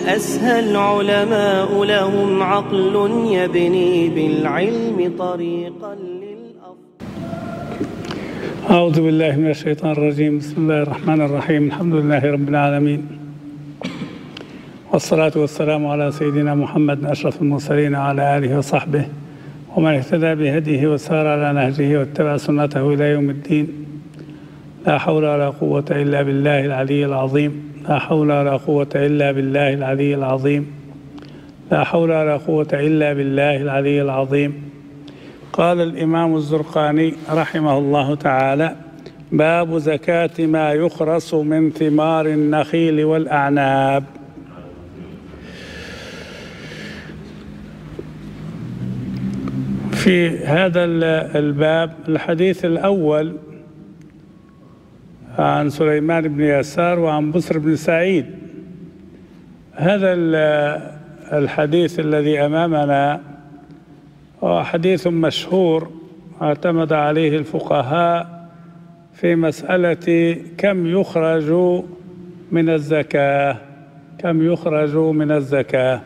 الأسهى العلماء لهم عقل يبني بالعلم طريقا للأفضل. أعوذ بالله من الشيطان الرجيم. بسم الله الرحمن الرحيم. الحمد لله رب العالمين، والصلاة والسلام على سيدنا محمد أشرف المرسلين وعلى آله وصحبه ومن اهتدى بهديه وسار على نهجه واتبع سنته إلى يوم الدين. لا حول ولا قوة إلا بالله العلي العظيم. لا حول ولا قوة إلا بالله العلي العظيم. لا حول ولا قوة إلا بالله العلي العظيم. قال الإمام الزرقاني رحمه الله تعالى: باب زكاة ما يخرص من ثمار النخيل والأعناب. في هذا الباب الحديث الأول عن سليمان بن يسار وعن بسر بن سعيد. هذا الحديث الذي أمامنا هو حديث مشهور اعتمد عليه الفقهاء في مسألة كم يخرج من الزكاة. كم يخرج من الزكاة،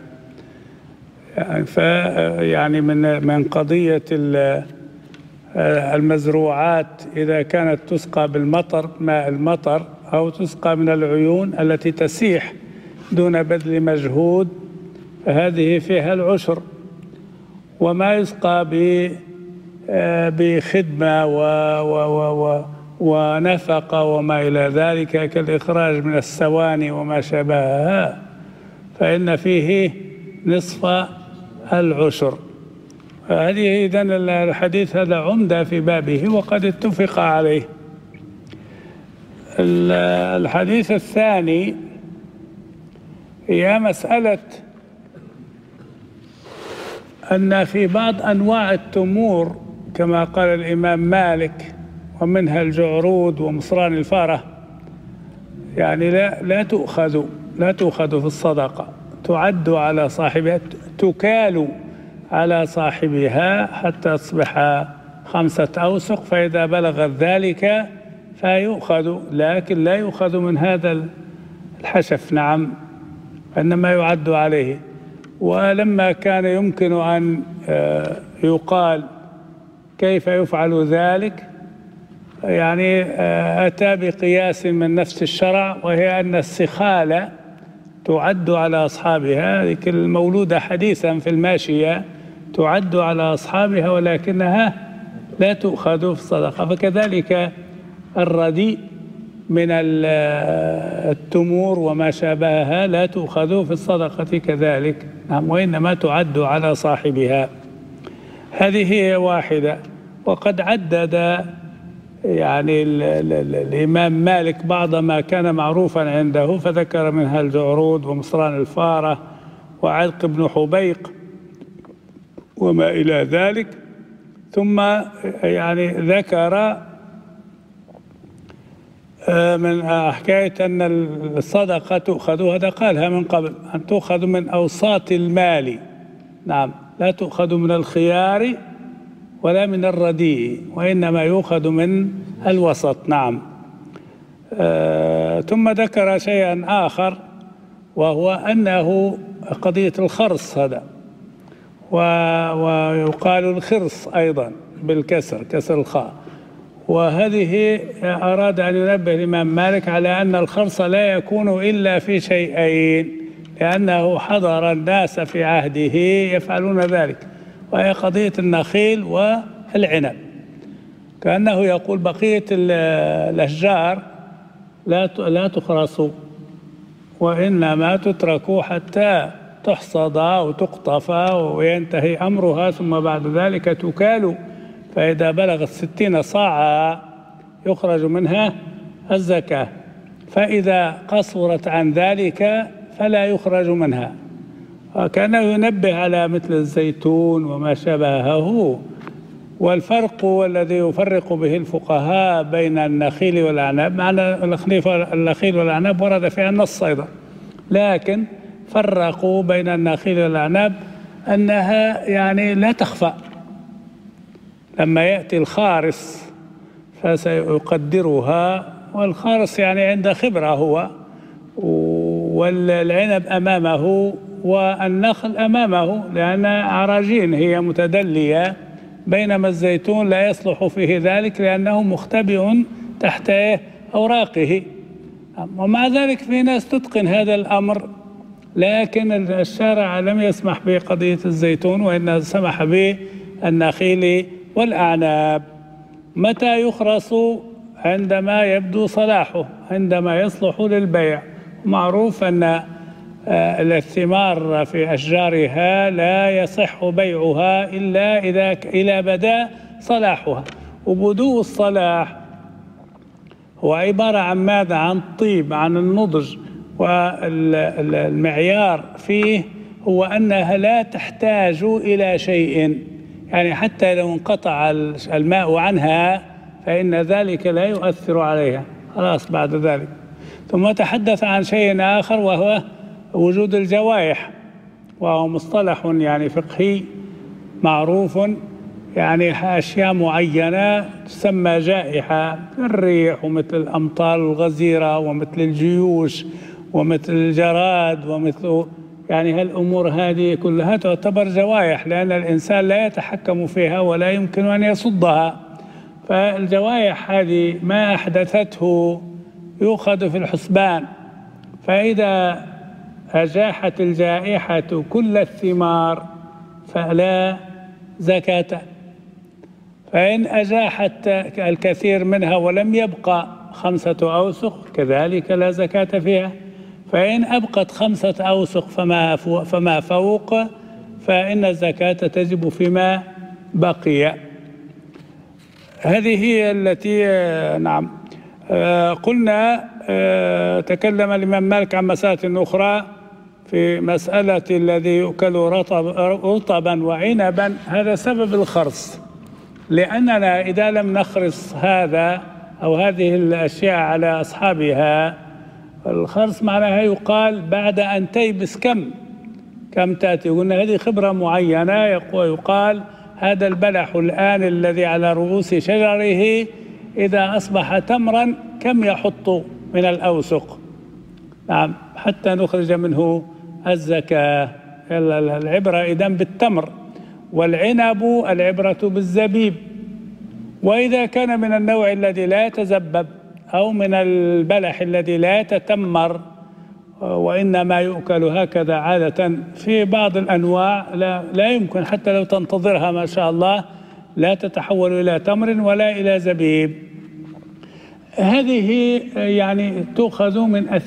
يعني من قضية المزروعات إذا كانت تسقى بالمطر، ماء المطر، أو تسقى من العيون التي تسيح دون بذل مجهود، فهذه فيها العشر. وما يسقى بخدمة ونفقة وما إلى ذلك كالإخراج من السواني وما شابهها فإن فيه نصف العشر. هذه إذن الحديث هذا عمدة في بابه وقد اتفق عليه. الحديث الثاني هي مسألة أن في بعض أنواع التمور كما قال الإمام مالك ومنها الجعرود ومصران الفارة، يعني لا تؤخذ في الصدقة، تعد على صاحبها، تكال على صاحبها حتى تصبح 5 أوسق، فإذا بلغت ذلك فيؤخذ، لكن لا يؤخذ من هذا الحشف، نعم، إنما يعد عليه. ولما كان يمكن أن يقال كيف يفعل ذلك، يعني أتى بقياس من نفس الشرع، وهي أن السخالة تعد على أصحابها، ذيك المولودة حديثا في الماشية تعد على أصحابها ولكنها لا تؤخذ في الصدقة. فكذلك الرديء من التمور وما شابهها لا تؤخذ في الصدقة كذلك، نعم، وإنما تعد على صاحبها. هذه هي واحدة. وقد عدد يعني الإمام مالك بعض ما كان معروفا عنده، فذكر منها الجعرود ومصران الفارة وعلق بن حبيق وما إلى ذلك. ثم يعني ذكر من حكاية أن الصدقة تؤخذ، هذا قالها من قبل، أن تؤخذ من أوساط المال، نعم، لا تؤخذ من الخيار ولا من الرديء، وإنما يؤخذ من الوسط، نعم. ثم ذكر شيئا آخر وهو أنه قضية الخرص، هذا ويقال الخرص أيضا بالكسر، كسر الخاء. وهذه أراد أن ينبه الإمام مالك على أن الخرص لا يكون إلا في شيئين، لأنه حضر الناس في عهده يفعلون ذلك، وهي قضية النخيل والعنب. كأنه يقول بقية الأشجار لا تخرص، وإنما تترك حتى تحصد وتقطف وينتهي أمرها، ثم بعد ذلك تكال، فإذا بلغت 60 صاعا يخرج منها الزكاة، فإذا قصرت عن ذلك فلا يخرج منها. وكأنه ينبه على مثل الزيتون وما شابهه. والفرق والذي يفرق به الفقهاء بين النخيل والأعناب، معنى النخيل والأعناب ورد فيها النص أيضا، لكن فرقوا بين النخيل والأعناب أنها يعني لا تخفى. لما يأتي الخارص فسيقدرها، والخارص يعني عنده خبرة هو، والعنب أمامه والنخل أمامه، لأن أعراجين هي متدلية، بينما الزيتون لا يصلح فيه ذلك لأنه مختبئ تحت أوراقه. ومع ذلك في ناس تتقن هذا الأمر، لكن الشارع لم يسمح بقضية الزيتون، وإنما سمح بالنخيل والأعناب. متى يخرص؟ عندما يبدو صلاحه، عندما يصلح للبيع. معروف أن الثمار في أشجارها لا يصح بيعها إلا إذا بدا صلاحها. وبدو الصلاح هو عبارة عن ماذا؟ عن طيب، عن النضج. والمعيار فيه هو أنها لا تحتاج إلى شيء، يعني حتى لو انقطع الماء عنها فإن ذلك لا يؤثر عليها خلاص بعد ذلك. ثم تحدث عن شيء آخر وهو وجود الجوائح، وهو مصطلح يعني فقهي معروف، يعني أشياء معينة تسمى جائحة، الريح ومثل الأمطار الغزيرة ومثل الجيوش ومثل الجراد ومثل يعني هالأمور هذه كلها تعتبر جوائح، لأن الإنسان لا يتحكم فيها ولا يمكن أن يصدها. فالجوائح هذه ما أحدثته يؤخذ في الحسبان. فإذا أجاحت الجائحة كل الثمار فلا زكاة، فإن أجاحت الكثير منها ولم يبقى 5 أوسق كذلك لا زكاة فيها. فإن أبقت 5 أوسق فما فوق فإن الزكاة تجب فيما بقي. هذه هي التي نعم قلنا. تكلم الإمام مالك عن مسألة أخرى في مسألة الذي يؤكل رطبا وعنبا، هذا سبب الخرص، لأننا إذا لم نخرص هذا أو هذه الأشياء على أصحابها، الخرص معناها يقال بعد أن تيبس كم تأتي. قلنا هذه خبرة معينة، يقال هذا البلح الآن الذي على رؤوس شجره إذا أصبح تمرا كم يحط من الأوسق، نعم، حتى نخرج منه الزكاة. العبرة إذن بالتمر، والعنب العبرة بالزبيب. وإذا كان من النوع الذي لا يتزبب أو من البلح الذي لا يتتمر وإنما يؤكل هكذا عادة، في بعض الأنواع لا يمكن حتى لو تنتظرها ما شاء الله لا تتحول إلى تمر ولا إلى زبيب. هذه يعني تؤخذ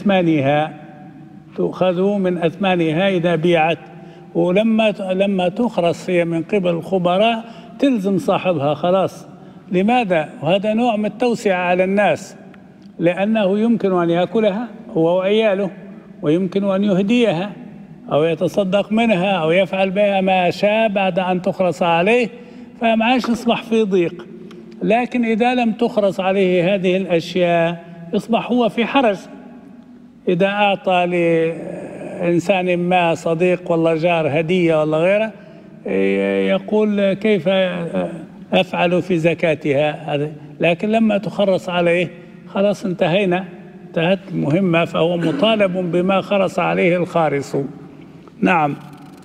من أثمانها إذا بيعت. ولما تخرص هي من قبل الخبراء تلزم صاحبها خلاص. لماذا؟ وهذا نوع من التوسعة على الناس، لأنه يمكن أن يأكلها هو وعياله، ويمكن أن يهديها أو يتصدق منها أو يفعل بها ما شاء بعد أن تخرص عليه، فمعاش يصبح في ضيق. لكن إذا لم تخرص عليه هذه الأشياء يصبح هو في حرج. إذا أعطى لإنسان ما صديق ولا جار هدية ولا غيره يقول كيف أفعل في زكاتها هذه، لكن لما تخرص عليه خلاص انتهت المهمة، فهو مطالب بما خرص عليه الخارص. نعم.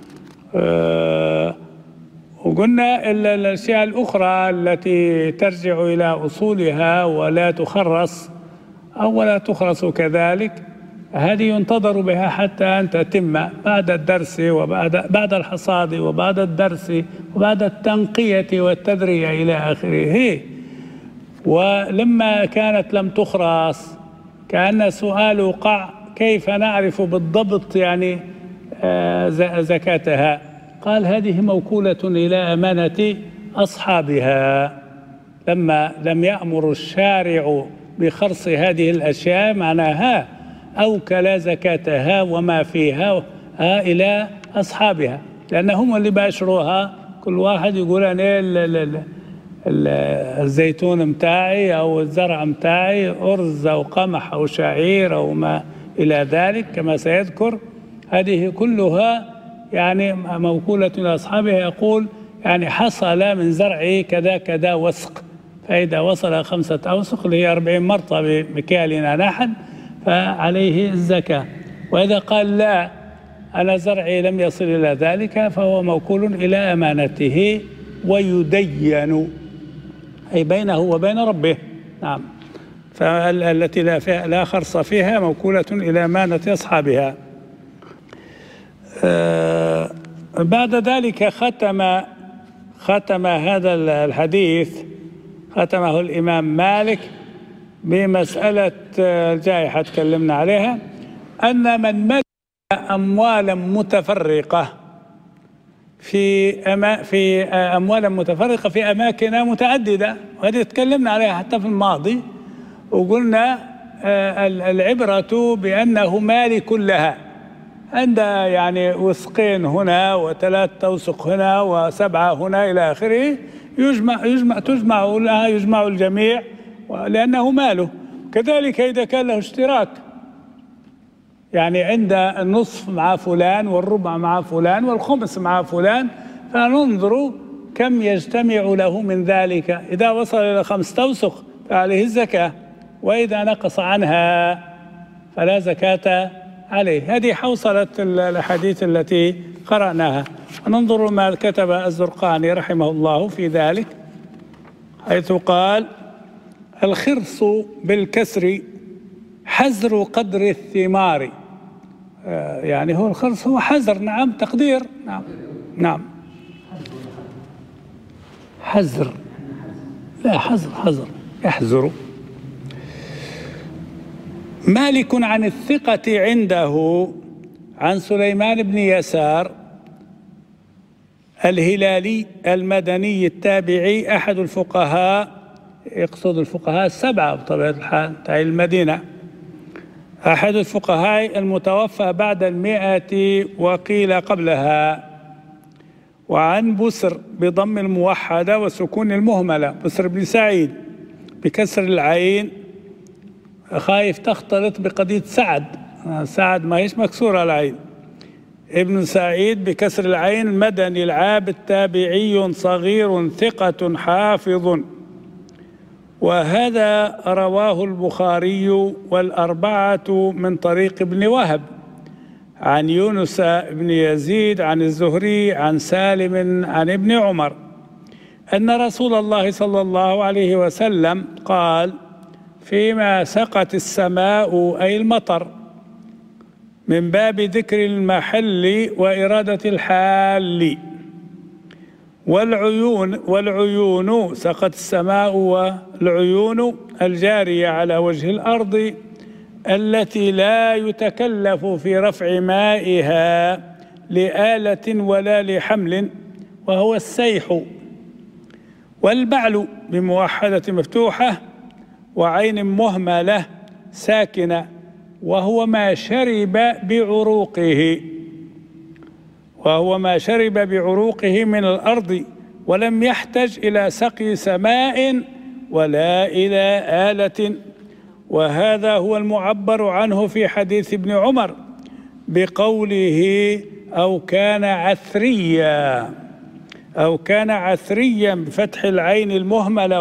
وقلنا الأشياء الأخرى التي ترجع إلى أصولها ولا تخرص أو ولا تخرص كذلك، هذه ينتظر بها حتى أن تتم بعد الدرس وبعد الحصاد وبعد الدرس وبعد التنقية والتدرية إلى آخره. ولما كانت لم تخرص كأن سؤال وقع كيف نعرف بالضبط يعني زكاتها؟ قال هذه موكولة إلى أمانة أصحابها. لما لم يأمر الشارع بخرص هذه الأشياء معناها أوكل زكاتها وما فيها إلى أصحابها، لأنهم اللي باشروها. كل واحد يقول أنا الزيتون متاعي أو الزرع متاعي أرز أو قمح أو شعير أو ما إلى ذلك كما سيذكر، هذه كلها يعني موكولة لأصحابها. يقول يعني حصل من زرعي كذا كذا وسق، فإذا وصل 5 أوسق اللي هي 40 مرطة بمكيالنا نحن فعليه الزكاة. وإذا قال لا أنا زرعي لم يصل إلى ذلك فهو موكول إلى أمانته ويدين، أي بينه وبين ربه. نعم. فالتي لا خرص فيها موكولة إلى أمانة أصحابها. بعد ذلك ختم هذا الحديث، ختمه الإمام مالك بمسألة الجائحة تكلمنا عليها، أن من ملك أموالا متفرقة في أماكن متعددة، وهذه تكلمنا عليها حتى في الماضي، وقلنا العبرة بأنه مالك لها، عنده يعني وثقين هنا وثلاث توثق هنا وسبعة هنا إلى آخره، يجمع الجميع لأنه ماله. كذلك إذا كان له اشتراك، يعني عند النصف مع فلان والربع مع فلان والخمس مع فلان، فننظر كم يجتمع له من ذلك. إذا وصل إلى 5 توسق فعليه الزكاة، وإذا نقص عنها فلا زكاة عليه. هذه حوصلة الأحاديث التي قرأناها. ننظر ما كتب الزرقاني رحمه الله في ذلك، حيث قال: الخرص بالكسر حزر قدر الثمار. يعني هو الخرص هو حزر، نعم، تقدير، نعم حزر، لا حزر يحزر. مالك عن الثقة عنده عن سليمان بن يسار الهلالي المدني التابعي، أحد الفقهاء، يقصد الفقهاء السبعة بطبيعة الحال تاع المدينة، أحد الفقهاء المتوفى بعد 100 وقيل قبلها. وعن بسر بضم الموحدة وسكون المهملة، بسر بن سعيد بكسر العين، خايف تختلط بقضية سعد ما هيش مكسورة العين، ابن سعيد بكسر العين، مدني العابد تابعي صغير ثقة حافظ. وهذا رواه البخاري والأربعة من طريق ابن وهب عن يونس بن يزيد عن الزهري عن سالم عن ابن عمر أن رسول الله صلى الله عليه وسلم قال: فيما سقت السماء أي المطر، من باب ذكر المحل وإرادة الحال. والعيون سقت السماء، والعيون الجارية على وجه الأرض التي لا يتكلف في رفع مائها لآلة ولا لحمل، وهو السيح. والبعل بموحدة مفتوحة وعين مهملة ساكنة، وهو ما شرب بعروقه من الأرض ولم يحتج إلى سقي سماء ولا إلى آلة. وهذا هو المعبر عنه في حديث ابن عمر بقوله: أو كان عثريا بفتح العين المهملة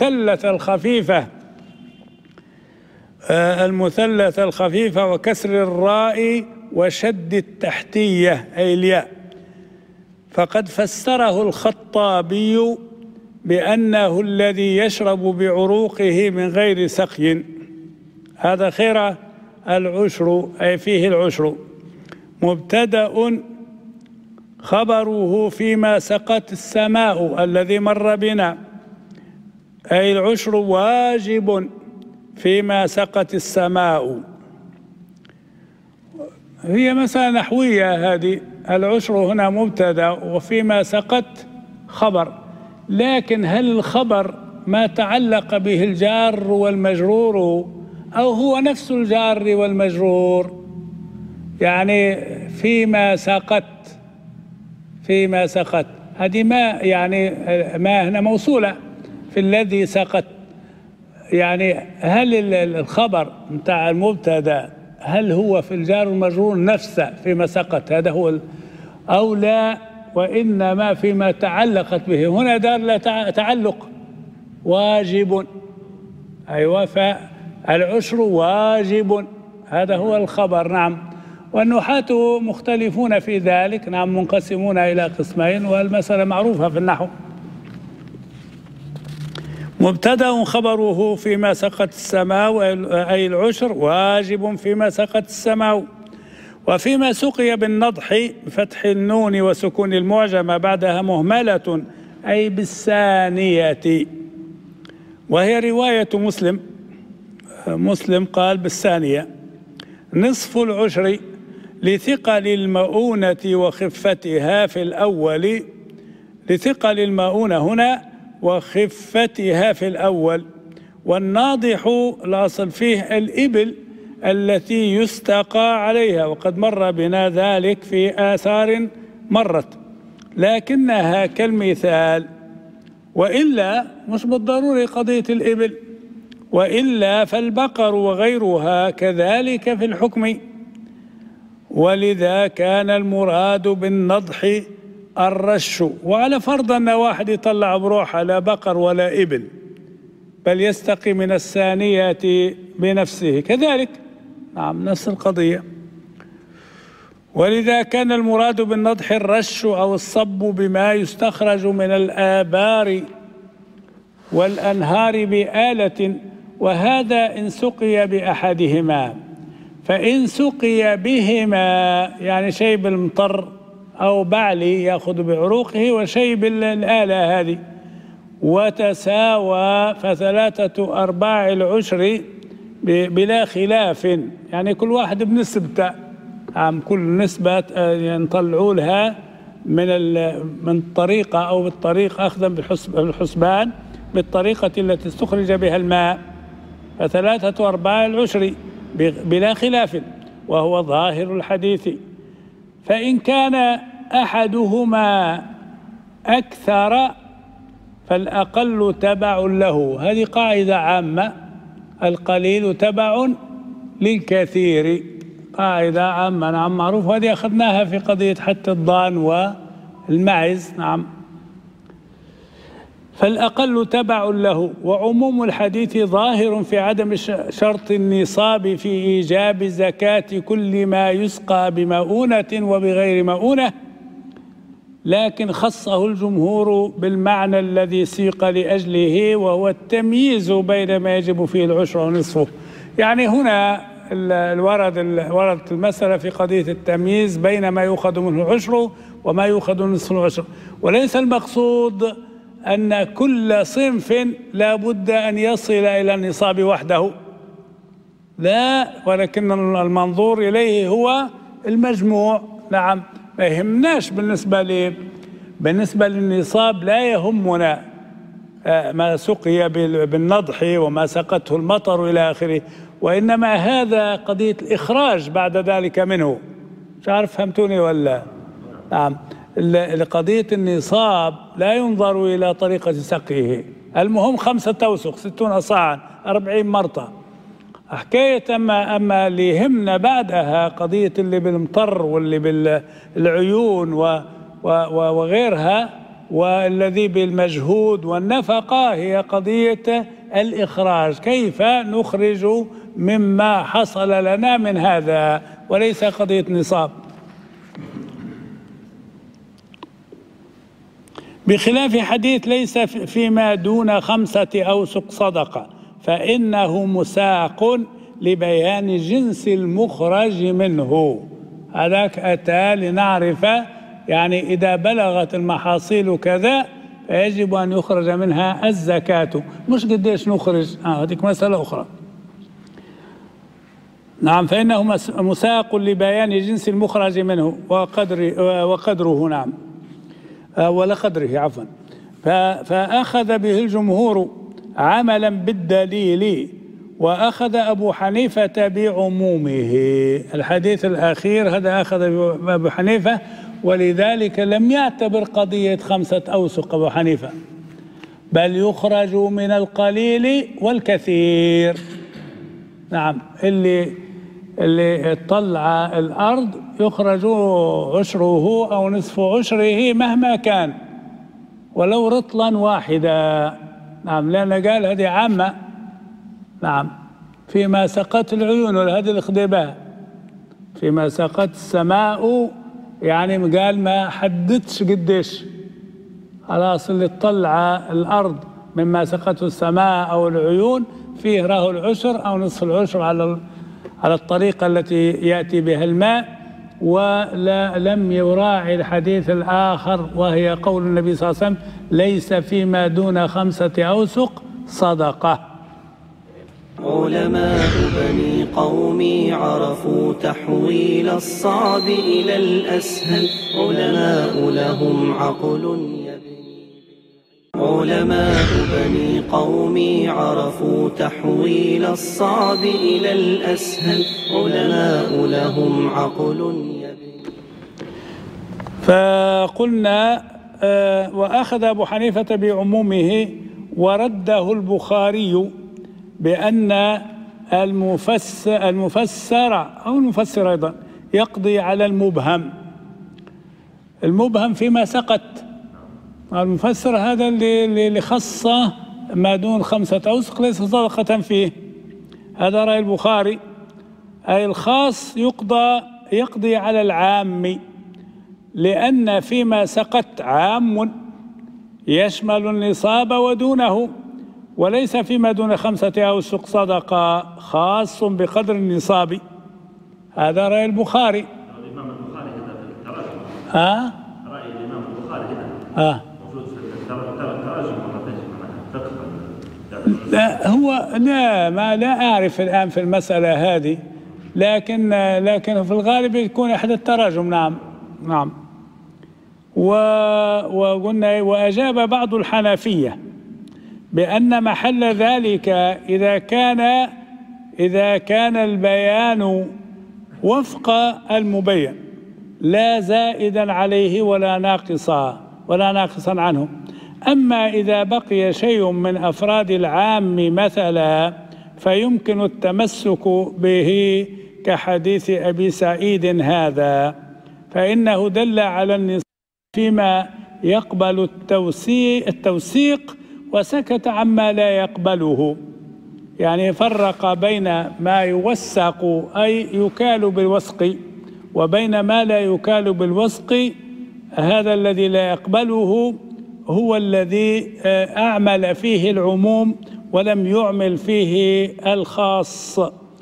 والمثلث الخفيفة وكسر الراء وشد التحتية أي الياء. فقد فسره الخطابي بأنه الذي يشرب بعروقه من غير سقي. هذا خير العشر، أي فيه العشر. مبتدأ خبره فيما سقت السماء الذي مر بنا، أي العشر واجب فيما سقت السماء. هي مسألة نحوية هذه، العشر هنا مبتدأ وفيما سقت خبر، لكن هل الخبر ما تعلق به الجار والمجرور أو هو نفس الجار والمجرور؟ يعني فيما سقت هذه ما يعني ما هنا موصولة في الذي سقت، يعني هل الخبر متاع المبتدا هل هو في الجار والمجرور نفسه فيما سقط، هذا هو أو لا، وإنما فيما تعلقت به. هنا دار لا تعلق، واجب، أيوة، فالعشر واجب، هذا هو الخبر. نعم. والنحاة مختلفون في ذلك، نعم، منقسمون إلى قسمين، والمسألة معروفة في النحو. مبتدأ خبره فيما سقت السماء أي العشر واجب فيما سقت السماء، وفيما سقي بالنضح بفتح النون وسكون المعجمة بعدها مهملة أي بالثانية، وهي رواية مسلم قال بالثانية. نصف العشر لثقل المؤونة وخفتها في الأول، لثقل المؤونة هنا وخفتها في الأول. والناضح الأصل فيه الإبل التي يستقى عليها، وقد مر بنا ذلك في آثار مرت، لكنها كالمثال، وإلا مش بالضروري قضية الإبل، وإلا فالبقر وغيرها كذلك في الحكم. ولذا كان المراد بالنضح الرش، وعلى فرض أن واحد يطلع بروحه لا بقر ولا إبل، بل يستقي من الثانية بنفسه كذلك، نعم، نفس القضية. ولذا كان المراد بالنضح الرش أو الصب بما يستخرج من الآبار والأنهار بآلة، وهذا إن سقي بأحدهما. فإن سقي بهما يعني شيء بالمطر أو بعلي يأخذ بعروقه وشيء بالآلة هذه، وتساوى فثلاثة أرباع العشر بلا خلاف، يعني كل واحد بنسبته، كل نسبة نطلعوا لها من الطريقة أو بالطريق أخذا بالحسبان بالطريقة التي استخرج بها الماء، فثلاثة أرباع العشر بلا خلاف، وهو ظاهر الحديث. فإن كان أحدهما أكثر فالأقل تبع له، هذه قاعدة عامة، القليل تبع للكثير، قاعدة عامة، نعم، معروف، وهذه أخذناها في قضية حتى الضان والمعز، نعم. فالأقل تبع له، وعموم الحديث ظاهر في عدم شرط النصاب في إيجاب زكاة كل ما يسقى بمؤونة وبغير مؤونة، لكن خصه الجمهور بالمعنى الذي سيق لأجله، وهو التمييز بين ما يجب فيه العشر ونصفه. يعني هنا وردت المسألة في قضية التمييز بين ما يؤخذ منه العشر وما يؤخذ نصف العشر، وليس المقصود أن كل صنف لا بد أن يصل إلى النصاب وحده، لا، ولكن المنظور إليه هو المجموع، نعم. ما يهمناش بالنسبة للنصاب، لا يهمنا ما سقي بالنضح وما سقته المطر إلى آخره، وإنما هذا قضية الإخراج بعد ذلك منه. مش عارف فهمتوني ولا؟ نعم. لقضية النصاب لا ينظر إلى طريقة سقيه، المهم 5 أوسق 60 صاعا 40 مرطة حكاية. أما اللي يهمنا بعدها قضية اللي بالمطر واللي بالعيون وغيرها، والذي بالمجهود والنفقة، هي قضية الإخراج، كيف نخرج مما حصل لنا من هذا، وليس قضية نصاب. بخلاف حديث ليس فيما دون 5 أوسق صدقة، فإنه مساق لبيان جنس المخرج منه. هذاك أتى لنعرف، يعني إذا بلغت المحاصيل كذا فيجب أن يخرج منها الزكاة، مش قديش نخرج، هذيك مسألة أخرى. نعم، فإنه مساق لبيان جنس المخرج منه وقدره، نعم، ولا قدره، عفوا. فأخذ به الجمهور عملا بالدليل، وأخذ أبو حنيفة بعمومه. الحديث الأخير هذا أخذ أبو حنيفة، ولذلك لم يعتبر قضية 5 أوسق أبو حنيفة، بل يخرج من القليل والكثير. نعم، اللي طلع الأرض يخرج عشره أو نصف عشره مهما كان، ولو رطلا واحدا. نعم، لأن قال هذه عامة، نعم، فيما سقت العيون، وهذه الخديبة فيما سقت السماء، يعني قال ما حددش قديش، خلاص اللي تطلع الأرض مما سقته السماء أو العيون فيه راهو العشر أو نصف العشر على الطريقة التي يأتي بها الماء. ولم يراعي الحديث الآخر وهي قول النبي صلى الله عليه وسلم: ليس فيما دون 5 أوسق صدقة. علماء بني قومي عرفوا تحويل الصعب إلى الأسهل، علماء لهم عقل علماء بني قومي عرفوا تحويل الصعب إلى الأسهل، علماء لهم عقل فقلنا وأخذ أبو حنيفة بعمومه، ورده البخاري بأن المفسر أو المفسر أيضا يقضي على المبهم فيما سقط. المفسر هذا اللي خص ما دون 5 أوسق ليس صدقة فيه، هذا رأي البخاري، أي الخاص يقضي على العام، لأن فيما سقط عام يشمل النصاب ودونه، وليس فيما دون 5 أوسق صدقة، خاص بقدر النصاب. هذا رأي البخاري. الإمام البخاري هنا في التراجم. رأي الإمام البخاري هنا موجود في التراجم لا أعرف الآن في المسألة هذه، لكن في الغالب يكون أحد التراجم. نعم. وقلنا وأجاب بعض الحنفية بأن محل ذلك إذا كان البيان وفق المبين لا زائدا عليه ولا ناقصا عنه. أما إذا بقي شيء من أفراد العام مثلا فيمكن التمسك به كحديث أبي سعيد هذا، فإنه دل على النصاب فيما يقبل التوثيق وسكت عما لا يقبله، يعني فرق بين ما يوثق أي يكال بالوثق وبين ما لا يكال بالوثق. هذا الذي لا يقبله هو الذي أعمل فيه العموم ولم يعمل فيه الخاص،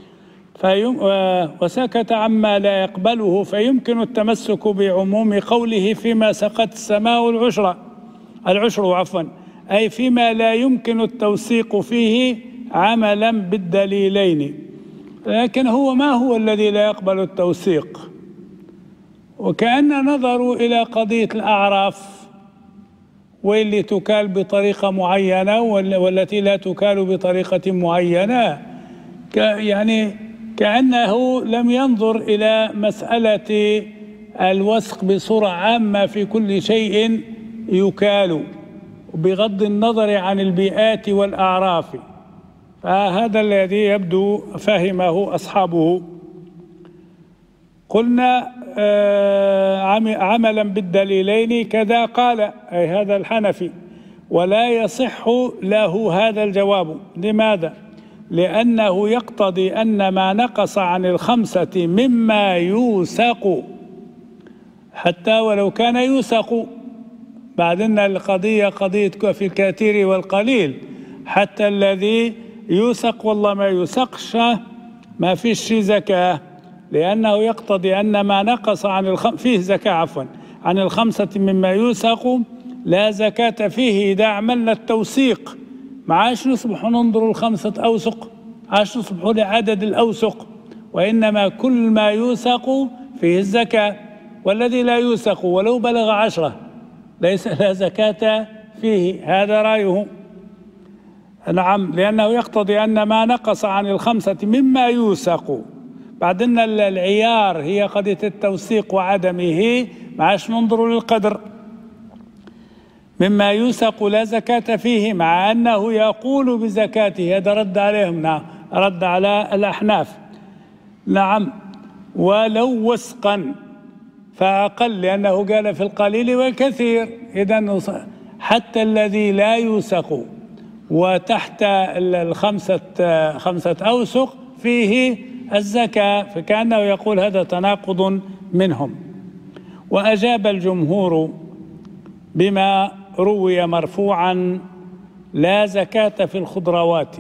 وسكت عما لا يقبله، فيمكن التمسك بعموم قوله فيما سقت السماء العشر أي فيما لا يمكن التوثيق فيه عملا بالدليلين. لكن ما هو الذي لا يقبل التوثيق؟ وكأن نظروا إلى قضية الأعراف، واللي تكال بطريقة معينة والتي لا تكال بطريقة معينة، يعني كأنه لم ينظر إلى مسألة الوثق بصورة عامة في كل شيء يكال بغض النظر عن البيئات والأعراف. فهذا الذي يبدو فهمه أصحابه. قلنا عملا بالدليلين كذا قال، أي هذا الحنفي، ولا يصح له هذا الجواب. لماذا؟ لأنه يقتضي أن ما نقص عن 5 مما يوثق، حتى ولو كان يوثق، بعدين القضية قضية في الكثير والقليل، حتى الذي يوثق والله ما يوثقش ما فيش زكاة، لأنه يقتضي أن ما نقص فيه زكاة عن 5 مما يوثق لا زكاة فيه. إذا عملنا التوثيق ما عاش نصبح ننظر 5 أوسق، عاش نصبح لعدد الأوسق، وإنما كل ما يوثق فيه الزكاة، والذي لا يوثق ولو بلغ 10 ليس لا زكاة فيه. هذا رأيه. نعم، لأنه يقتضي أن ما نقص عن 5 مما يوثق. بعدين العيار هي قضية التوثيق وعدمه، ما عاش ننظر للقدر. مما يوثق لا زكاة فيه، مع أنه يقول بزكاته. هذا رد عليهم. نعم، رد على الأحناف. نعم، ولو وثقا فأقل، لأنه قال في القليل والكثير. إذن حتى الذي لا يوثق وتحت 5 أوسق فيه الزكاة، فكأنه يقول هذا تناقض منهم. وأجاب الجمهور بما روي مرفوعا: لا زكاة في الخضروات،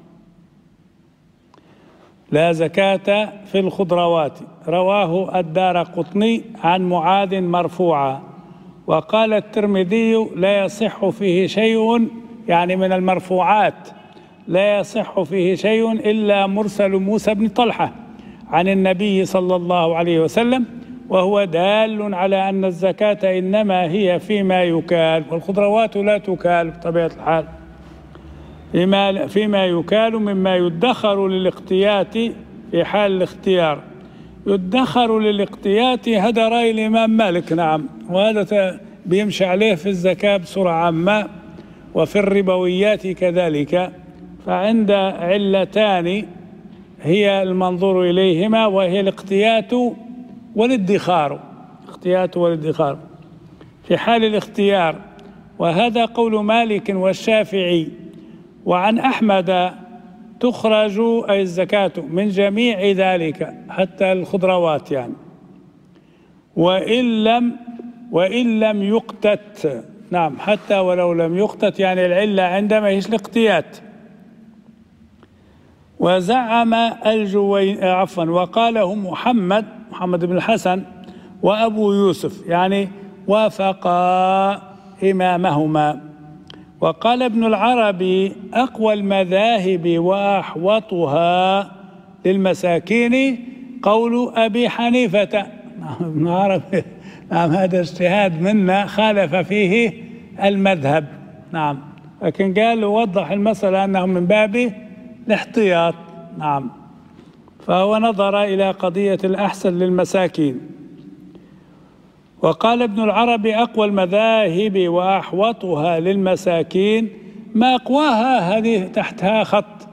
لا زكاة في الخضروات. رواه الدارقطني عن معاذ مرفوعا. وقال الترمذي: لا يصح فيه شيء، يعني من المرفوعات لا يصح فيه شيء إلا مرسل موسى بن طلحة عن النبي صلى الله عليه وسلم، وهو دال على أن الزكاة إنما هي فيما يكال، والخضروات لا تكال بطبيعة الحال، فيما يكال مما يدخر للاقتيات في حال الاختيار. يدخر للاقتيات، هذا رأي الإمام مالك، نعم، وهذا بيمشي عليه في الزكاة بصورة عامة، وفي الربويات كذلك. فعند علتان هي المنظور إليهما، وهي الاقتيات والادخار. الاقتيات والادخار في حال الاختيار، وهذا قول مالك والشافعي. وعن أحمد: تخرج أي الزكاة من جميع ذلك حتى الخضروات، يعني وإن لم يقتت، نعم، حتى ولو لم يقتت، يعني العلة عندما هيش الاقتيات. وزعم وقاله محمد بن الحسن وأبو يوسف، يعني وافقا إمامهما. وقال ابن العربي: أقوى المذاهب وأحوطها للمساكين قول أبي حنيفة. ابن العربي، نعم، هذا اجتهاد منا خالف فيه المذهب، نعم، لكن قال وضح المسألة أنه من باب الاحتياط، نعم، فهو نظر إلى قضية الأحسن للمساكين. وقال ابن العربي: أقوى المذاهب وأحوطها للمساكين، ما أقواها هذه تحتها خط،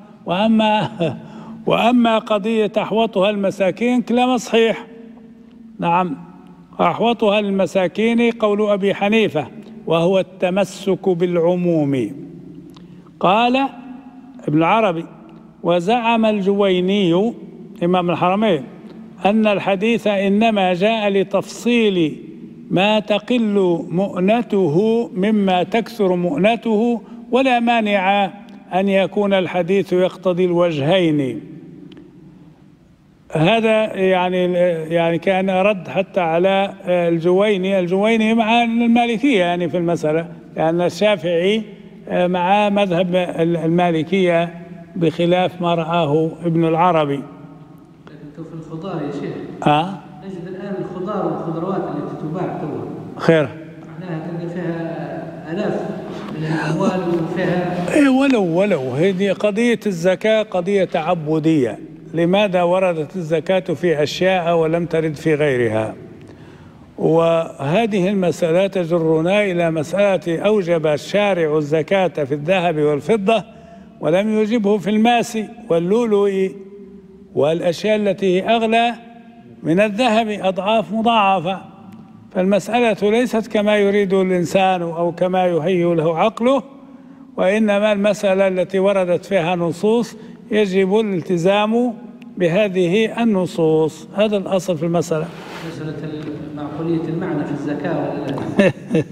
وأما قضية أحوطها المساكين كلام صحيح، نعم. أحوطها للمساكين قول أبي حنيفة، وهو التمسك بالعموم. قال ابن العربي: وزعم الجويني إمام الحرمين أن الحديث إنما جاء لتفصيل ما تقل مؤنته مما تكثر مؤنته، ولا مانع أن يكون الحديث يقتضي الوجهين. هذا يعني كان رد حتى على الجويني مع المالكية، يعني في المسألة، لأن الشافعي مع مذهب المالكية بخلاف ما رآه ابن العربي. في الخضار يا شيخ نجد الآن الخضار والخضروات التي تباع خير، معناها تلقى فيها آلاف من الأموال وفيها ولو هذه قضية الزكاة قضية تعبدية. لماذا وردت الزكاة في أشياء ولم ترد في غيرها؟ وهذه المسألة تجرنا إلى مسألة: أوجب الشارع الزكاة في الذهب والفضة ولم يوجبه في الماس واللؤلؤ والأشياء التي هي أغلى من الذهب أضعاف مضاعفة. فالمسألة ليست كما يريد الإنسان أو كما يهيئ له عقله، وإنما المسألة التي وردت فيها نصوص يجب الالتزام بهذه النصوص. هذا الأصل في المسألة. مسألة معقولية المعنى في الزكاة ولا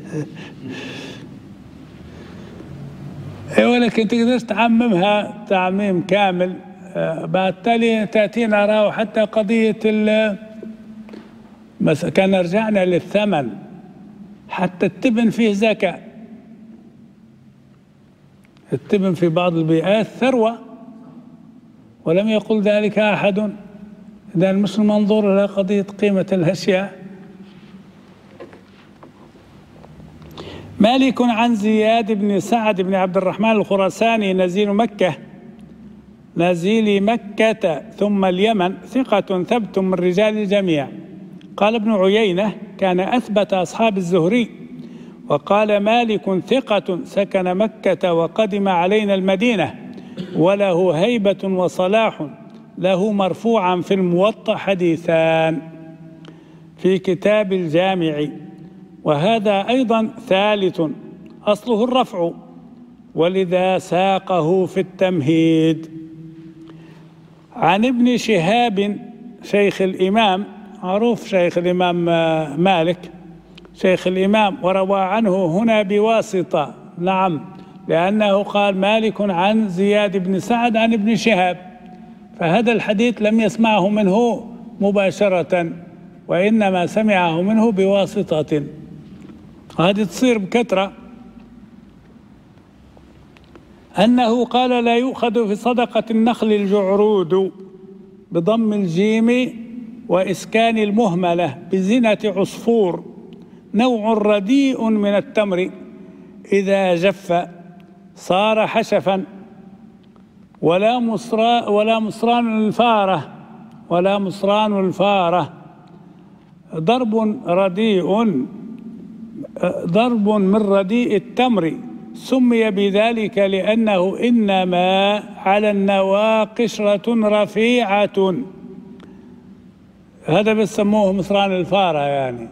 ولكن تقدرش تعممها تعميم كامل. بعد تالي تأتينا راو حتى قضية كان رجعنا للثمن، حتى التبن فيه زكاة. التبن في بعض البيئات ثروة ولم يقل ذلك أحد. إذا مش المنظور إلى قضية قيمة الأشياء. مالك عن زياد بن سعد بن عبد الرحمن الخراساني نزيل مكة ثم اليمن، ثقة ثبت من رجال الجميع. قال ابن عيينة: كان أثبت أصحاب الزهري. وقال مالك: ثقة سكن مكة وقدم علينا المدينة، وله هيبة وصلاح، له مرفوعا في الموطأ حديثان في كتاب الجامع. وهذا أيضا ثالث أصله الرفع، ولذا ساقه في التمهيد. عن ابن شهاب شيخ الإمام، معروف شيخ الإمام مالك شيخ الإمام، وروى عنه هنا بواسطة، نعم، لأنه قال مالك عن زياد بن سعد عن ابن شهاب، فهذا الحديث لم يسمعه منه مباشرة وإنما سمعه منه بواسطة. هذه تصير بكثرة. أنه قال لا يؤخذ في صدقة النخل الجعرود بضم الجيم وإسكان المهملة بزنة عصفور، نوع رديء من التمر إذا جف صار حشفا، ولا مصران الفارة ضرب من رديء التمر، سمي بذلك لأنه إنما على النوى قشرة رفيعة، هذا بيسموه مصران الفارة، يعني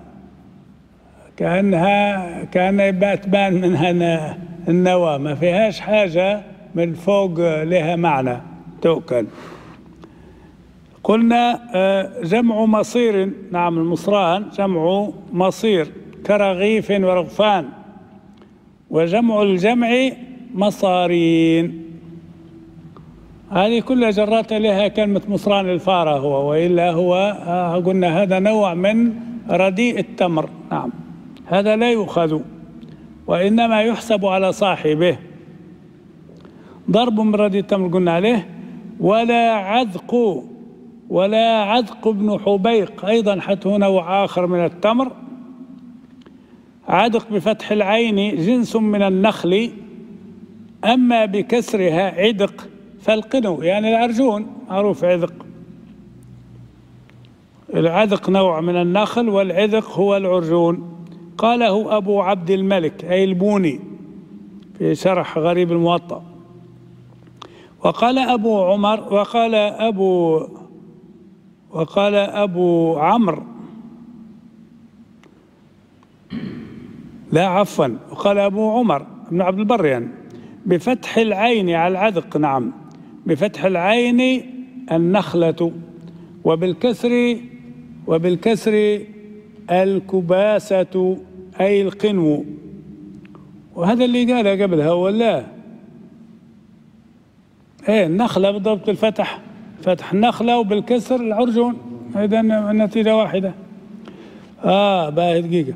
كأنها تبان منها النوى، ما فيهاش حاجة من فوق لها معنى تؤكل. قلنا جمع مصير، نعم، المصران جمع مصير كرغيف ورغفان، وجمع الجمع مصارين. هذه كلها جرات لها كلمة مصران الفارة هو، وإلا هو قلنا هذا نوع من رديء التمر، نعم، هذا لا يؤخذ وإنما يحسب على صاحبه. ضرب من رديء التمر قلنا عليه. ولا عذق ابن حبيق، أيضا حتى نوع آخر من التمر. عذق بفتح العين جنس من النخل، أما بكسرها عذق فالقنو، يعني العرجون معروف عذق. العذق نوع من النخل والعذق هو العرجون. قاله أبو عبد الملك أي البوني في شرح غريب الموطأ. وقال أبو عمر وقال أبو عمرو، لا عفوا، وقال أبو عمر بن عبد البر يعني بفتح العين على العذق، نعم، بفتح العين النخلة، وبالكسر الكباسة أي القنو. وهذا اللي قاله قبلها ولا ايه؟ النخلة بالضبط الفتح، فتح النخلة، وبالكسر العرجون، إذا النتيجة واحدة. باهي دقيقة.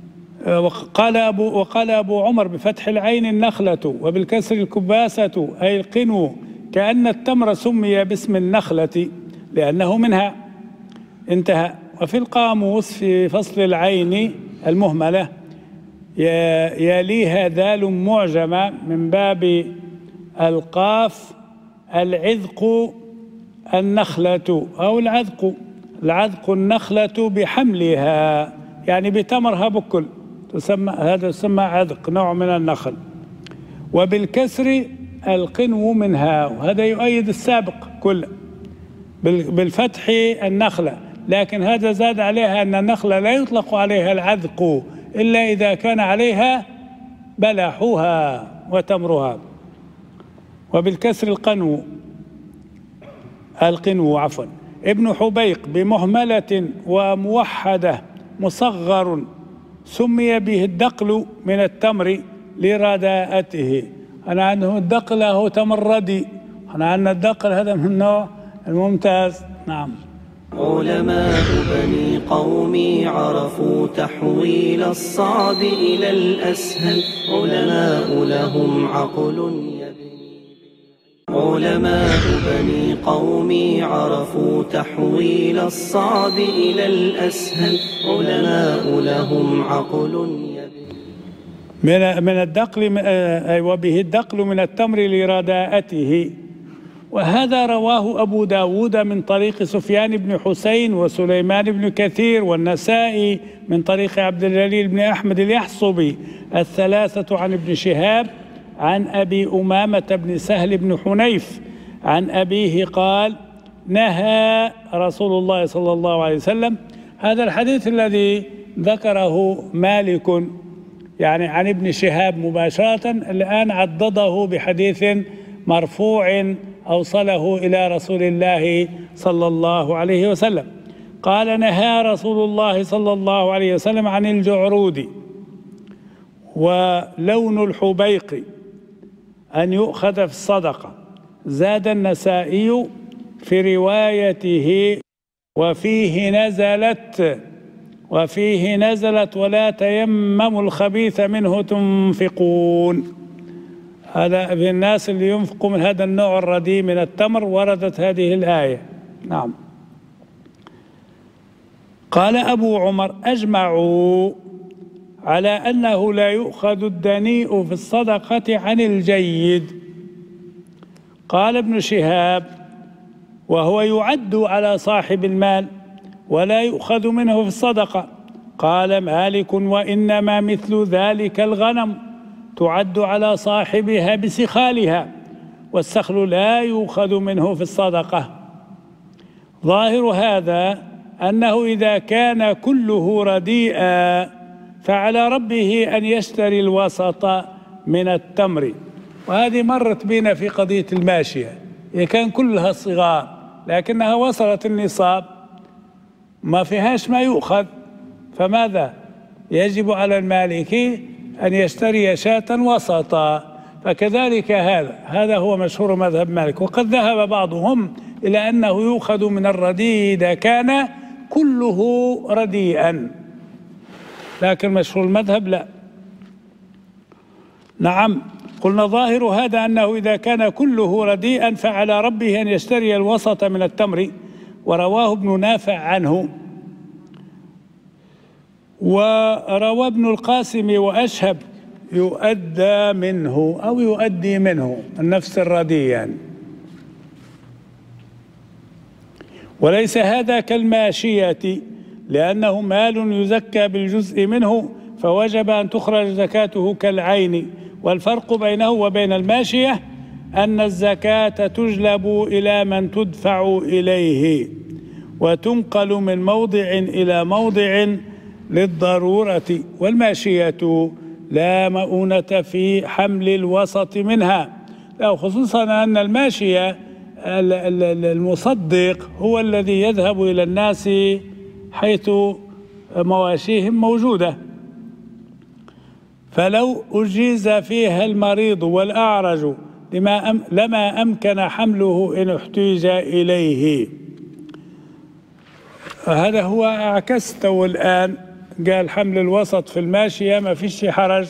وقال أبو عمر بفتح العين النخلة وبالكسر الكباسة أي القنو، كأن التمر سمي باسم النخلة لأنه منها. انتهى. وفي القاموس في فصل العين المهملة يليها ذال معجمة من باب القاف العذق النخلة أو العذق النخلة بحملها، يعني بتمرها بكل، هذا يسمى عذق، نوع من النخل. وبالكسر القنو منها، وهذا يؤيد السابق كله. بالفتح النخلة، لكن هذا زاد عليها أن النخلة لا يطلق عليها العذق إلا إذا كان عليها بلحها وتمرها. وبالكسر القنو ابن حبيق بمهملة وموحدة مصغر، سمي به الدقل من التمر لرداءته. أنا عنده الدقل هو تمر ردي، أنا عندنا الدقل هذا من النوع الممتاز. نعم. علماء بني قومي عرفوا تحويل الصعب إلى الأسهل، علماء لهم عقل علماء بني قومي عرفوا تحويل الصعب إلى الأسهل، علماء لهم عقل من الدقل، وبه الدقل من التمر لرداءته. وهذا رواه أبو داود من طريق سفيان بن حسين وسليمان بن كثير والنسائي من طريق عبد الجليل بن أحمد اليحصبي، الثلاثة عن ابن شهاب عن أبي أمامة بن سهل بن حنيف عن أبيه قال: نهى رسول الله صلى الله عليه وسلم. هذا الحديث الذي ذكره مالك يعني عن ابن شهاب مباشرة، الآن عضده بحديث مرفوع أوصله إلى رسول الله صلى الله عليه وسلم. قال: نهى رسول الله صلى الله عليه وسلم عن الجعرود ولون الحبيق أن يؤخذ في الصدقة. زاد النسائي في روايته: وفيه نزلت ولا تيمموا الخبيث منه تنفقون. هذا في الناس اللي ينفقوا من هذا النوع الرديء من التمر وردت هذه الآية. نعم. قال أبو عمر: أجمعوا على أنه لا يؤخذ الدنيء في الصدقة عن الجيد. قال ابن شهاب: وهو يعد على صاحب المال ولا يؤخذ منه في الصدقة. قال مالك: وإنما مثل ذلك الغنم تعد على صاحبها بسخالها، والسخل لا يؤخذ منه في الصدقة. ظاهر هذا أنه إذا كان كله رديئا فعلى ربه أن يشتري الوسط من التمر. وهذه مرت بنا في قضية الماشية، هي كان كلها صغار لكنها وصلت النصاب ما فيهاش ما يؤخذ، فماذا؟ يجب على المالك أن يشتري شاة وسطا. فكذلك هذا هو مشهور مذهب مالك. وقد ذهب بعضهم إلى أنه يؤخذ من الرديء إذا كان كله رديئا، لكن مشهور المذهب لا. نعم، قلنا ظاهر هذا أنه إذا كان كله رديئا فعلى ربه أن يشتري الوسط من التمر. ورواه ابن نافع عنه، وروى ابن القاسم وأشهب يؤدى منه أو يؤدي منه النفس الرديء يعني. وليس هذا كالماشية لأنه مال يزكى بالجزء منه فوجب أن تخرج زكاته كالعين. والفرق بينه وبين الماشية أن الزكاة تجلب إلى من تدفع إليه وتنقل من موضع إلى موضع للضرورة، والماشية لا مؤونة في حمل الوسط منها. خصوصا أن الماشية المصدق هو الذي يذهب إلى الناس حيث مواشيهم موجودة، فلو أجيز فيها المريض والأعرج لما أمكن حمله إن احتيج إليه. هذا هو عكسته الآن، قال حمل الوسط في الماشية ما فيش حرج،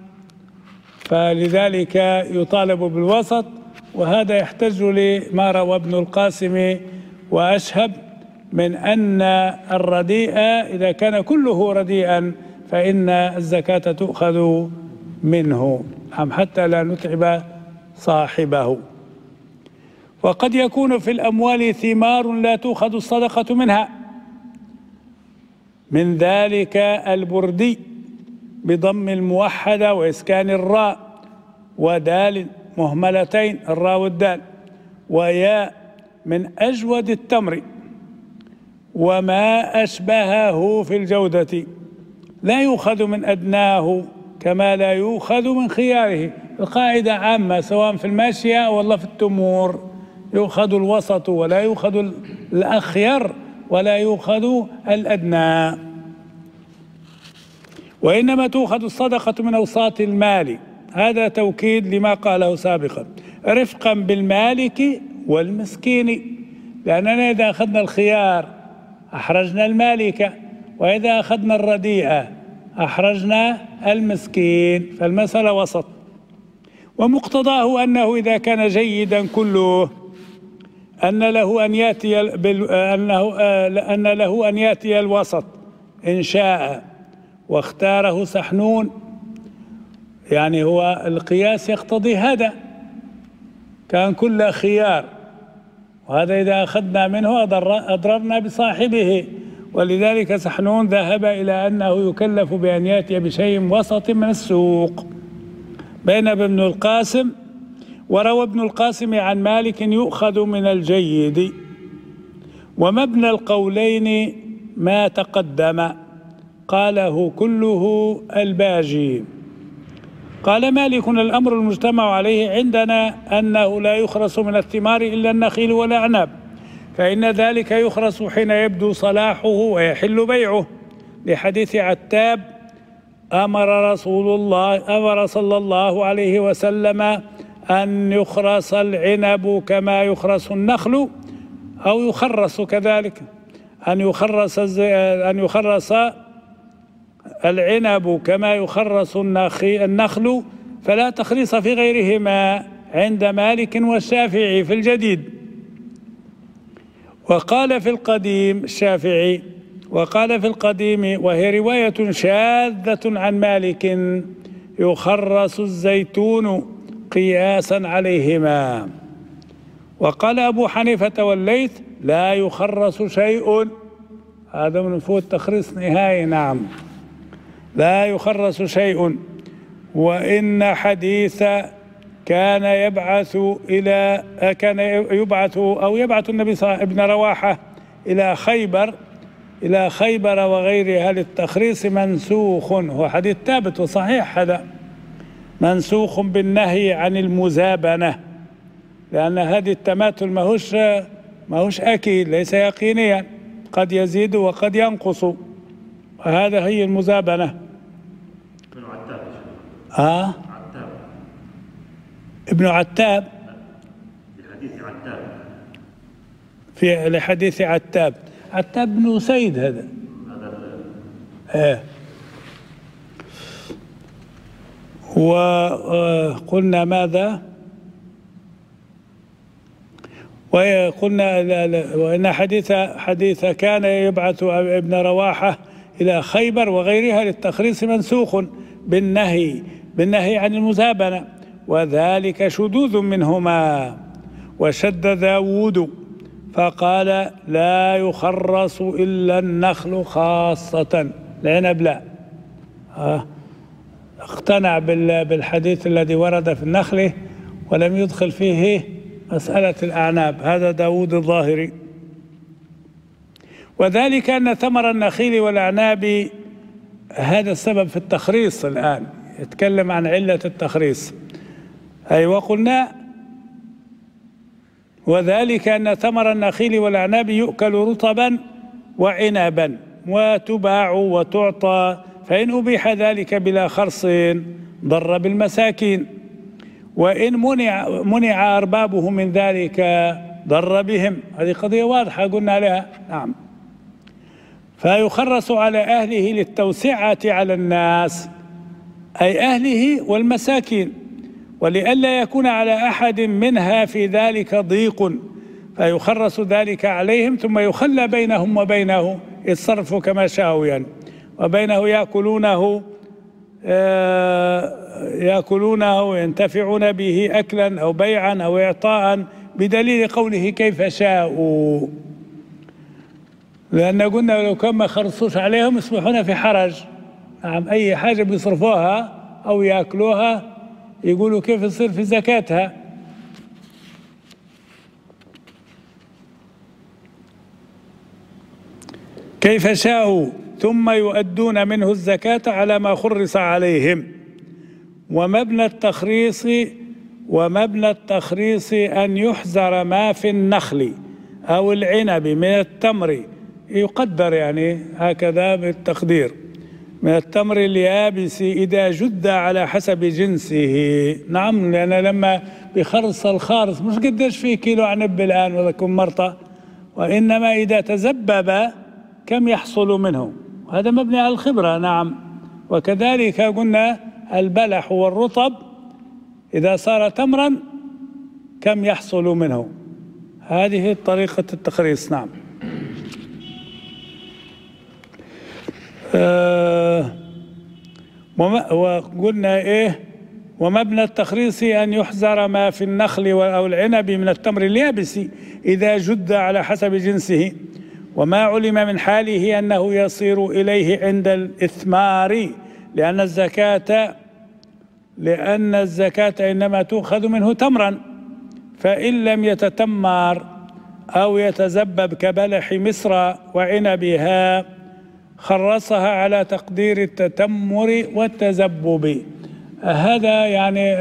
فلذلك يطالب بالوسط. وهذا يحتج لما روى ابن القاسم وأشهب من أن الرديء إذا كان كله رديئا فإن الزكاة تؤخذ منه حتى لا نتعب صاحبه. وقد يكون في الأموال ثمار لا تؤخذ الصدقة منها، من ذلك البردي بضم الموحدة وإسكان الراء ودال مهملتين الراء والدال، وياء من أجود التمر وما أشبهه في الجودة لا يؤخذ من أدناه كما لا يؤخذ من خياره. القاعدة عامة سواء في الماشية أو في التمور، يؤخذ الوسط ولا يؤخذ الأخير ولا يؤخذ الأدنى، وإنما تؤخذ الصدقة من أوساط المال. هذا توكيد لما قاله سابقا، رفقا بالمالك والمسكين، لأننا إذا أخذنا الخيار أحرجنا المالك، وإذا أخذنا الرديئة أحرجنا المسكين، فالمسألة وسط. ومقتضاه أنه إذا كان جيدا كله أن له أن يأتي الوسط إن شاء، واختاره سحنون. يعني هو القياس يقتضي هذا، كان كل خيار، وهذا إذا أخذنا منه أضررنا بصاحبه. ولذلك سحنون ذهب إلى أنه يكلف بأن يأتي بشيء وسط من السوق. بينما ابن القاسم وروى ابن القاسم عن مالك يؤخذ من الجيد. ومبنى القولين ما تقدم قاله كله الباجي. قال مالك: الأمر المجتمع عليه عندنا أنه لا يخرس من الثمار إلا النخيل والأعناب، فإن ذلك يخرس حين يبدو صلاحه ويحل بيعه، لحديث عتاب: أمر صلى الله عليه وسلم أن يخرس العنب كما يخرس النخل، أو يخرس كذلك، أن يخرس العنب كما يخرس النخل، فلا تخريص في غيرهما عند مالك والشافعي في الجديد. وقال في القديم الشافعي، وقال في القديم وهي رواية شاذة عن مالك: يخرس الزيتون قياسا عليهما. وقال أبو حنيفة والليث: لا يخرس شيء. هذا من فوت تخريص نهائي. نعم، لا يخرس شيء. وإن حديث كان يبعث النبي ابن رواحة إلى خيبر وغيرها للتخريص منسوخ. هو حديث ثابت وصحيح، هذا منسوخ بالنهي عن المزابنة، لأن هذه التماثل ماهوش أكيد، ليس يقينيا، قد يزيد وقد ينقص، وهذا هي المزابنة. ابن عتاب لحديث عتاب بن أسيد هذا. وقلنا ماذا؟ وقلنا وإن حديث كان يبعث ابن رواحة إلى خيبر وغيرها للتخريص منسوخ بالنهي عن المزابنة، وذلك شذوذ منهما. وشد داود فقال: لا يخرس إلا النخل خاصة، العنب لا. اقتنع بالحديث الذي ورد في النخل ولم يدخل فيه مسألة الأعناب. هذا داود الظاهري. وذلك أن ثمر النخيل والأعناب هذا السبب في التخريص. الآن يتكلم عن علة التخريص. وقلنا: وذلك أن ثمر النخيل والأعناب يؤكل رطبا وعنبا وتباع وتعطى، فإن أبيح ذلك بلا خرص ضر بالمساكين، وإن منع أربابه من ذلك ضر بهم. هذه قضية واضحة قلنا لها. نعم. فيخرص على أهله للتوسعة على الناس، أي أهله والمساكين، ولئلا يكون على أحد منها في ذلك ضيق، فيخرص ذلك عليهم، ثم يخلى بينهم وبينه، يتصرفوا كما شاءوا يعني، وبينه يأكلونه وينتفعون به أكلا أو بيعا أو إعطاء، بدليل قوله: كيف شاءوا. لأن قلنا لو كان ما خرصوش عليهم يصبحون في حرج. نعم، أي حاجة بيصرفوها أو يأكلوها يقولوا كيف يصير في زكاتها. كيف شاءوا، ثم يؤدون منه الزكاة على ما خرص عليهم. ومبنى التخريص أن يحذر ما في النخل أو العنب من التمر، يقدر يعني هكذا بالتقدير، من التمر اليابس إذا جد على حسب جنسه. نعم، لأن لما بخرص الخارص مش قديش فيه كيلو عنب الآن ولا كم مرطة، وإنما إذا تزبب كم يحصل منه، هذا مبني على الخبرة. نعم. وكذلك قلنا البلح والرطب إذا صار تمرا كم يحصل منه، هذه طريقة التخريص. نعم. وقلنا ومبنى التخريص أن يحذر ما في النخل أو العنب من التمر اليابس إذا جد على حسب جنسه، وما علم من حاله أنه يصير إليه عند الإثمار، لأن الزكاة إنما تؤخذ منه تمرا، فإن لم يتتمر أو يتزبب كبلح مصر وعنبها خرصها على تقدير التتمر والتزبب. هذا يعني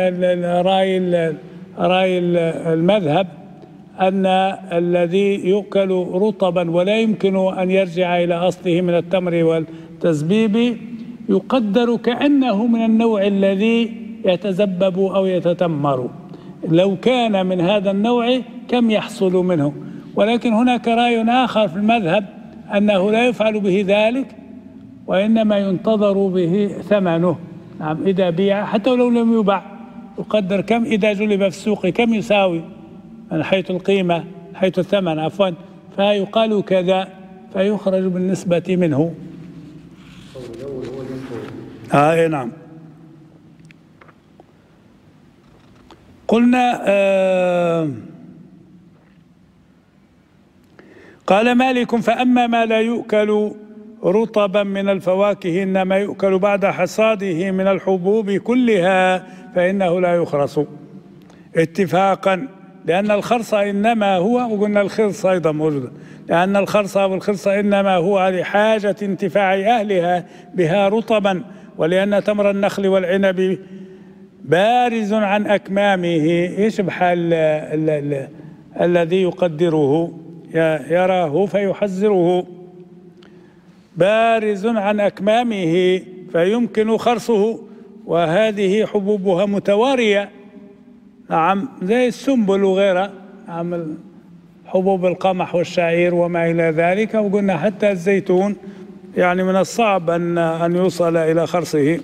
رأي المذهب أن الذي يؤكل رطبا ولا يمكن أن يرجع إلى أصله من التمر والتزبيب يقدر كأنه من النوع الذي يتزبب أو يتتمر. لو كان من هذا النوع كم يحصل منه؟ ولكن هناك رأي آخر في المذهب أنه لا يفعل به ذلك، وإنما ينتظر به ثمنه. نعم، إذا بيع حتى لو لم يباع يقدر كم إذا جلب في السوق كم يساوي من حيث القيمة، حيث الثمن عفوا، فيقال كذا فيخرج بالنسبة منه. نعم. قلنا قال مالك: فأما ما لا يؤكل رطبا من الفواكه إنما يؤكل بعد حصاده من الحبوب كلها فإنه لا يخرص اتفاقا، لأن الخرص إنما هو، وقلنا الخرص أيضا موجود، لأن الخرص والخرص إنما هو لحاجة انتفاع أهلها بها رطبا، ولأن تمر النخل والعنب بارز عن أكمامه يشبه الذي يقدره يراه فيحذره، بارز عن أكمامه فيمكن خرصه، وهذه حبوبها متوارية. نعم، زي السنبل وغيرها، نعم، حبوب القمح والشعير وما إلى ذلك. وقلنا حتى الزيتون يعني من الصعب أن يوصل إلى خرصه،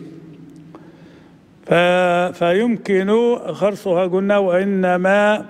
فيمكن خرصها. قلنا وإنما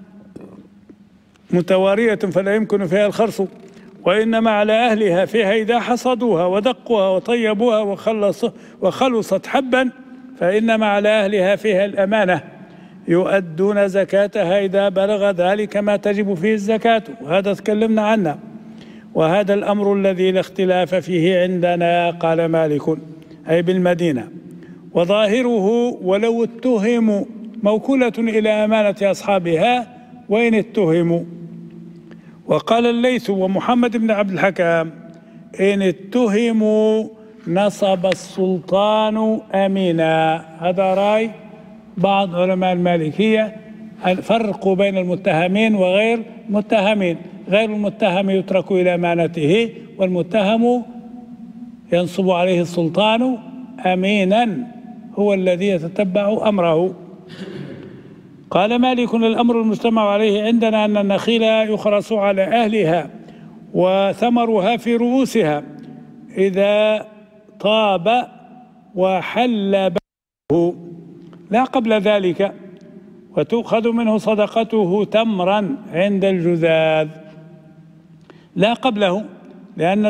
متوارية فلا يمكن فيها الخرص، وإنما على أهلها فيها إذا حصدوها ودقوها وطيبوها وخلصت حبا، فإنما على أهلها فيها الأمانة يؤدون زكاتها إذا بلغ ذلك ما تجب فيه الزكاة، وهذا تكلمنا عنه، وهذا الأمر الذي لا اختلاف فيه عندنا. قال مالك: أي بالمدينة. وظاهره ولو اتهموا موكولة إلى أمانة أصحابها وإن اتهموا. وقال الليث ومحمد بن عبد الحكام: إن اتهموا نصب السلطان أمينا. هذا رأي بعض علماء المالكية، الفرق بين المتهمين وغير المتهمين. غير المتهم يترك إلى أمانته، والمتهم ينصب عليه السلطان أمينا هو الذي يتتبع أمره. قال مالك: الأمر المجتمع عليه عندنا أن النخيل يخرص على أهلها وثمرها في رؤوسها إذا طاب وحل بعضه، لا قبل ذلك، وتؤخذ منه صدقته تمرا عند الجذاذ، لا قبله، لأن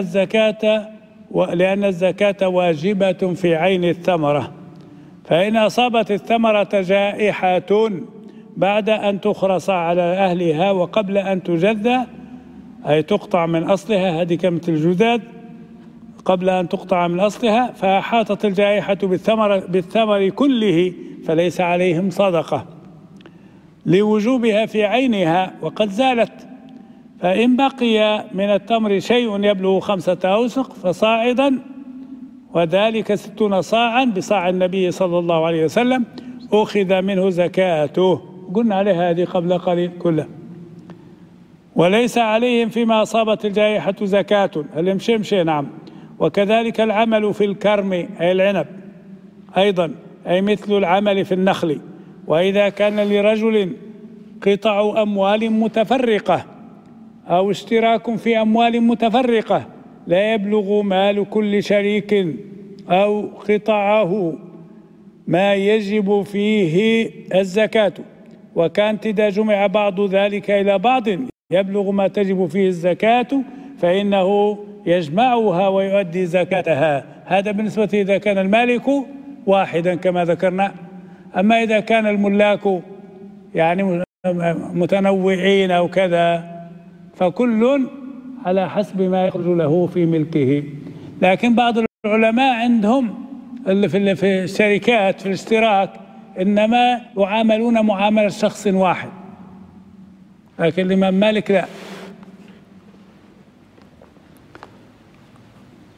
الزكاة واجبة في عين الثمرة. فإن أصابت الثمرة جائحة بعد أن تخرص على أهلها وقبل أن تجذ، أي تقطع من أصلها، هذه كلمة الجذاذ، قبل أن تقطع من أصلها، فأحاطت الجائحة بالثمر كله فليس عليهم صدقة لوجوبها في عينها وقد زالت. فإن بقي من التمر شيء يبلغ 5 أوسق فصاعدا، وذلك 60 صاعا بصاع النبي صلى الله عليه وسلم، أخذ منه زكاته. قلنا عليها هذه قبل قليل كلها. وليس عليهم فيما أصابت الجائحة زكاة، المشمشي. نعم. وكذلك العمل في الكرم أي العنب أيضا، أي مثل العمل في النخل. وإذا كان لرجل قطع أموال متفرقة أو اشتراك في أموال متفرقة لا يبلغ مال كل شريك أو قطعه ما يجب فيه الزكاة، وكانت إذا جمع بعض ذلك إلى بعض يبلغ ما تجب فيه الزكاة فإنه يجمعها ويؤدي زكاتها. هذا بالنسبة إذا كان المالك واحدا كما ذكرنا. أما إذا كان الملاك يعني متنوعين أو كذا فكل على حسب ما يخرج له في ملكه. لكن بعض العلماء عندهم اللي في الشركات في الاشتراك إنما يعاملون معاملة شخص واحد، لكن الإمام مالك لا.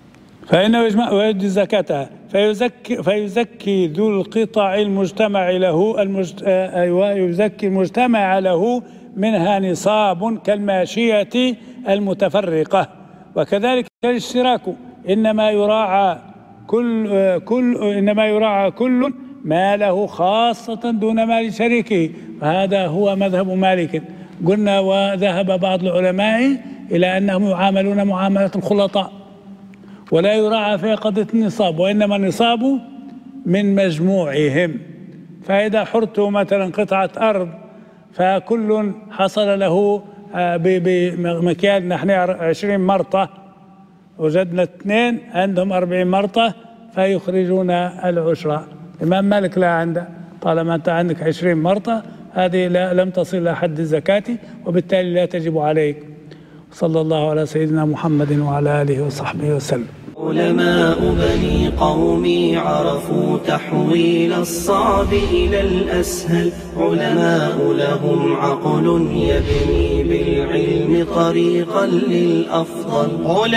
فإنه يجمع ويؤدي زكاتها فيزكي ذو القطع المجتمع له يزكي المجتمع له منها نصاب كالماشية المتفرقة. وكذلك الاشتراك إنما يراعى كل ماله خاصة دون مال شريكه، وهذا هو مذهب مالك. قلنا وذهب بعض العلماء إلى أنهم يعاملون معاملة الخلطاء ولا يراعى في قضية النصاب، وإنما النصاب من مجموعهم. فإذا حرتوا مثلا قطعة أرض فكل حصل له بمكيال نحن 20 مرطة، وجدنا 2 عندهم 40 مرطة فيخرجون العشرة. الإمام مالك لا عنده، طالما أنت عندك 20 مرطة هذه لم تصل إلى حد الزكاة وبالتالي لا تجب عليك. صلى الله على سيدنا محمد وعلى آله وصحبه وسلم. علماء بني قومي عرفوا تحويل الصعب إلى الأسهل، علماء لهم عقل يبني بالعلم طريقا للأفضل.